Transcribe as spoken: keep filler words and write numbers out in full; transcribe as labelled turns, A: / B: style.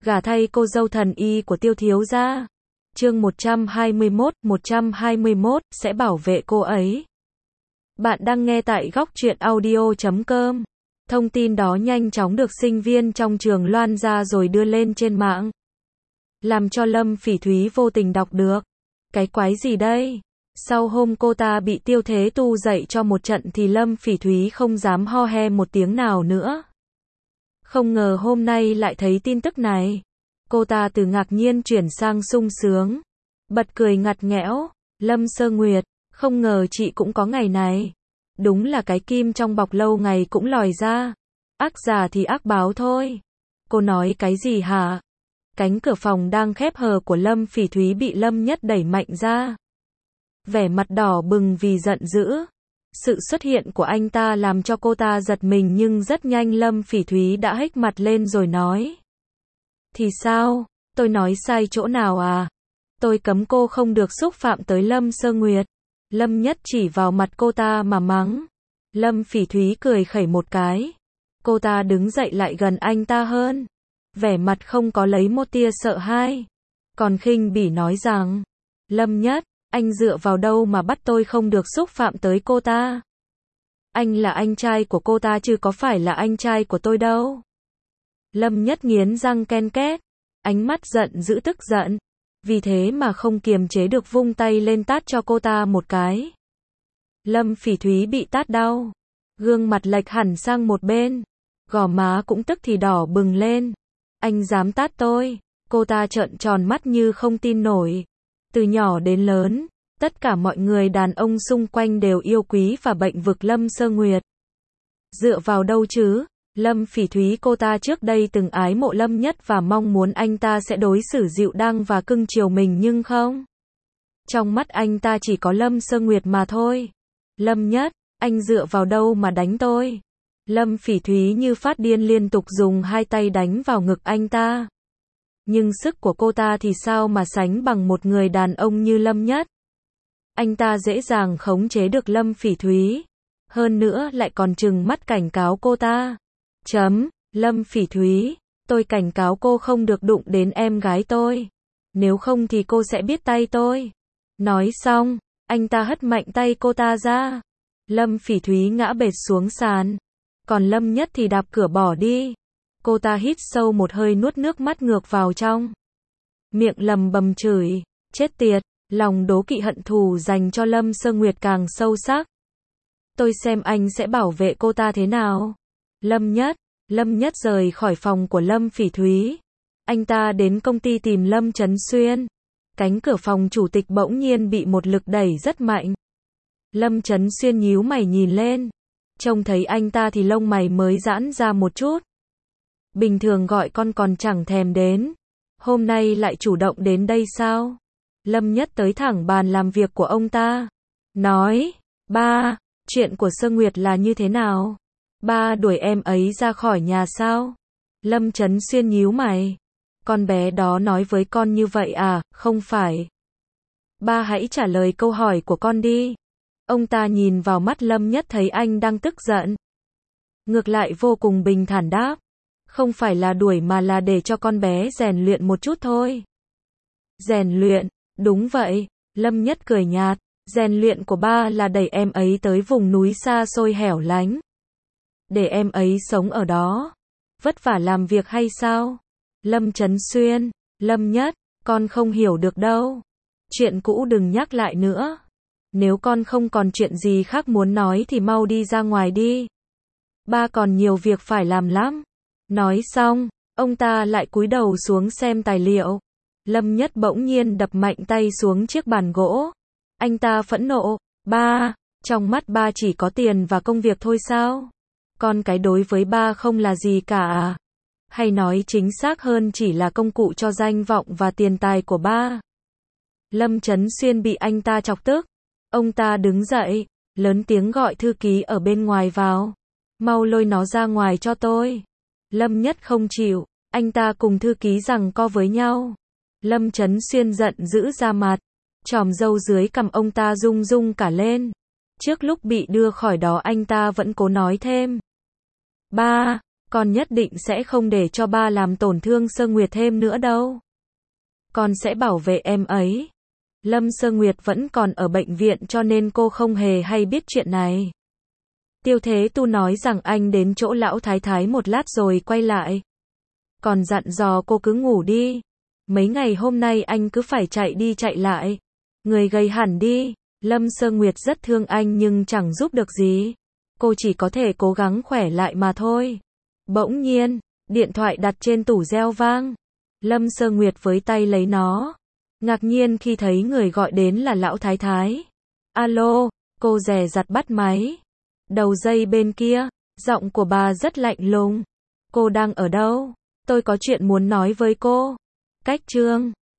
A: Gả thay cô dâu thần y của Tiêu thiếu gia. Chương một trăm hai mươi mốt, một trăm hai mươi mốt, sẽ bảo vệ cô ấy. Bạn đang nghe tại góc truyện audio chấm com. Thông tin đó nhanh chóng được sinh viên trong trường loan ra rồi đưa lên trên mạng. Làm cho Lâm Phỉ Thúy vô tình đọc được. Cái quái gì đây? Sau hôm cô ta bị Tiêu Thế Tu dạy cho một trận thì Lâm Phỉ Thúy không dám ho he một tiếng nào nữa. Không ngờ hôm nay lại thấy tin tức này. Cô ta từ ngạc nhiên chuyển sang sung sướng. Bật cười ngặt nghẽo. Lâm Sơ Nguyệt, không ngờ chị cũng có ngày này. Đúng là cái kim trong bọc lâu ngày cũng lòi ra. Ác giả thì ác báo thôi. Cô nói cái gì hả? Cánh cửa phòng đang khép hờ của Lâm Phỉ Thúy bị Lâm Nhất đẩy mạnh ra. Vẻ mặt đỏ bừng vì giận dữ. Sự xuất hiện của anh ta làm cho cô ta giật mình nhưng rất nhanh Lâm Phỉ Thúy đã hếch mặt lên rồi nói. Thì sao? Tôi nói sai chỗ nào à? Tôi cấm cô không được xúc phạm tới Lâm Sơ Nguyệt. Lâm Nhất chỉ vào mặt cô ta mà mắng. Lâm Phỉ Thúy cười khẩy một cái. Cô ta đứng dậy lại gần anh ta hơn. Vẻ mặt không có lấy một tia sợ hãi. Còn khinh bỉ nói rằng. Lâm Nhất, anh dựa vào đâu mà bắt tôi không được xúc phạm tới cô ta? Anh là anh trai của cô ta chứ có phải là anh trai của tôi đâu. Lâm Nhất nghiến răng ken két. Ánh mắt giận dữ tức giận. Vì thế mà không kiềm chế được vung tay lên tát cho cô ta một cái. Lâm Phỉ Thúy bị tát đau. Gương mặt lệch hẳn sang một bên. Gò má cũng tức thì đỏ bừng lên. Anh dám tát tôi? Cô ta trợn tròn mắt như không tin nổi. Từ nhỏ đến lớn, tất cả mọi người đàn ông xung quanh đều yêu quý và bênh vực Lâm Sơ Nguyệt. Dựa vào đâu chứ? Lâm Phỉ Thúy cô ta trước đây từng ái mộ Lâm Nhất và mong muốn anh ta sẽ đối xử dịu dàng và cưng chiều mình nhưng không. Trong mắt anh ta chỉ có Lâm Sơ Nguyệt mà thôi. Lâm Nhất, anh dựa vào đâu mà đánh tôi? Lâm Phỉ Thúy như phát điên liên tục dùng hai tay đánh vào ngực anh ta. Nhưng sức của cô ta thì sao mà sánh bằng một người đàn ông như Lâm Nhất. Anh ta dễ dàng khống chế được Lâm Phỉ Thúy. Hơn nữa lại còn trừng mắt cảnh cáo cô ta. Chấm, Lâm Phỉ Thúy, tôi cảnh cáo cô không được đụng đến em gái tôi. Nếu không thì cô sẽ biết tay tôi. Nói xong, anh ta hất mạnh tay cô ta ra. Lâm Phỉ Thúy ngã bệt xuống sàn. Còn Lâm Nhất thì đạp cửa bỏ đi. Cô ta hít sâu một hơi nuốt nước mắt ngược vào trong. Miệng lầm bầm chửi, chết tiệt, lòng đố kỵ hận thù dành cho Lâm Sơ Nguyệt càng sâu sắc. Tôi xem anh sẽ bảo vệ cô ta thế nào. Lâm Nhất, Lâm Nhất rời khỏi phòng của Lâm Phỉ Thúy. Anh ta đến công ty tìm Lâm Chấn Xuyên. Cánh cửa phòng chủ tịch bỗng nhiên bị một lực đẩy rất mạnh. Lâm Chấn Xuyên nhíu mày nhìn lên. Trông thấy anh ta thì lông mày mới giãn ra một chút. Bình thường gọi con còn chẳng thèm đến. Hôm nay lại chủ động đến đây sao? Lâm Nhất tới thẳng bàn làm việc của ông ta. Nói, ba, chuyện của Sơ Nguyệt là như thế nào? Ba đuổi em ấy ra khỏi nhà sao? Lâm Chấn Xuyên nhíu mày. Con bé đó nói với con như vậy à? Không phải. Ba hãy trả lời câu hỏi của con đi. Ông ta nhìn vào mắt Lâm Nhất thấy anh đang tức giận. Ngược lại vô cùng bình thản đáp. Không phải là đuổi mà là để cho con bé rèn luyện một chút thôi. Rèn luyện, đúng vậy. Lâm Nhất cười nhạt. Rèn luyện của ba là đẩy em ấy tới vùng núi xa xôi hẻo lánh. Để em ấy sống ở đó. Vất vả làm việc hay sao? Lâm Chấn Xuyên, Lâm Nhất, con không hiểu được đâu. Chuyện cũ đừng nhắc lại nữa. Nếu con không còn chuyện gì khác muốn nói thì mau đi ra ngoài đi. Ba còn nhiều việc phải làm lắm. Nói xong, ông ta lại cúi đầu xuống xem tài liệu. Lâm Nhất bỗng nhiên đập mạnh tay xuống chiếc bàn gỗ. Anh ta phẫn nộ. Ba, trong mắt ba chỉ có tiền và công việc thôi sao? Con cái đối với ba không là gì cả à? Hay nói chính xác hơn chỉ là công cụ cho danh vọng và tiền tài của ba? Lâm Chấn Xuyên bị anh ta chọc tức. Ông ta đứng dậy, lớn tiếng gọi thư ký ở bên ngoài vào. Mau lôi nó ra ngoài cho tôi. Lâm Nhất không chịu, anh ta cùng thư ký giằng co với nhau. Lâm Chấn Xuyên giận dữ ra mặt. Chòm râu dưới cằm ông ta rung rung cả lên. Trước lúc bị đưa khỏi đó anh ta vẫn cố nói thêm. Ba, Con nhất định sẽ không để cho ba làm tổn thương Sơ Nguyệt thêm nữa đâu. Con sẽ bảo vệ em ấy. Lâm Sơ Nguyệt vẫn còn ở bệnh viện cho nên cô không hề hay biết chuyện này. Tiêu Thế Tu nói rằng anh đến chỗ lão thái thái một lát rồi quay lại. Còn dặn dò cô cứ ngủ đi. Mấy ngày hôm nay anh cứ phải chạy đi chạy lại. Người gầy hẳn đi. Lâm Sơ Nguyệt rất thương anh nhưng chẳng giúp được gì. Cô chỉ có thể cố gắng khỏe lại mà thôi. Bỗng nhiên, điện thoại đặt trên tủ reo vang. Lâm Sơ Nguyệt với tay lấy nó. Ngạc nhiên khi thấy người gọi đến là lão thái thái. Alo, cô dè dặt bắt máy. Đầu dây bên kia, giọng của bà rất lạnh lùng. Cô đang ở đâu? Tôi có chuyện muốn nói với cô. Cách chương